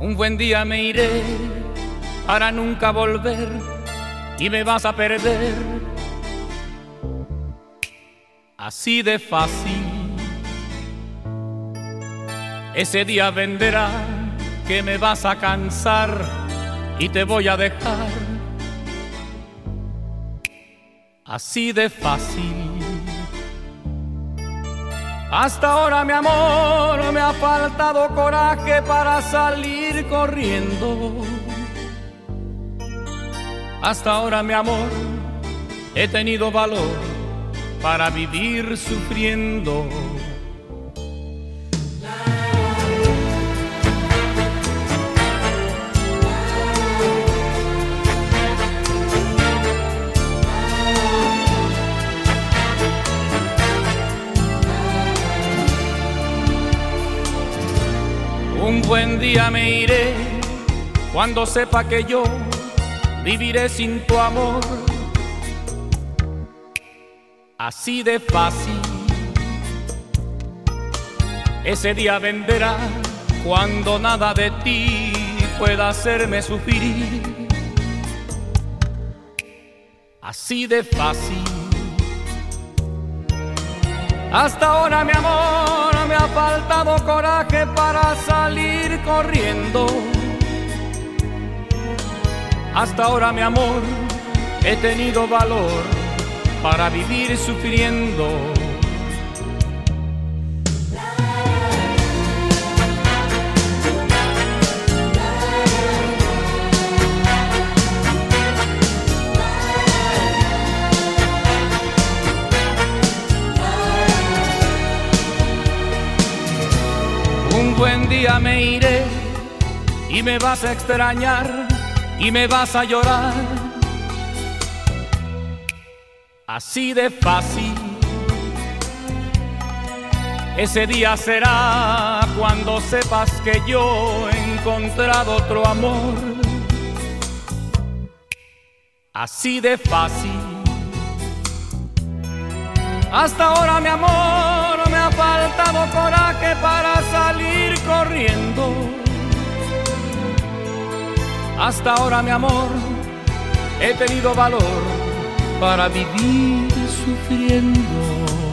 Un buen día me iré para nunca volver y me vas a perder. Así de fácil. Ese día vendrá que me vas a cansar y te voy a dejar. Así de fácil. Hasta ahora, mi amor, me ha faltado coraje para salir corriendo. Hasta ahora, mi amor, he tenido valor para vivir sufriendo. Un buen día me iré cuando sepa que yo viviré sin tu amor. Así de fácil. Ese día vendrá cuando nada de ti pueda hacerme sufrir. Así de fácil. Hasta ahora, mi amor, me ha faltado coraje para salir corriendo. Hasta ahora, mi amor, he tenido valor para vivir sufriendo. Un buen día me iré y me vas a extrañar y me vas a llorar. Así de fácil. Ese día será cuando sepas que yo he encontrado otro amor. Así de fácil. Hasta ahora, mi amor, me ha faltado coraje para salir corriendo. Hasta ahora, mi amor, he tenido valor para vivir sufriendo.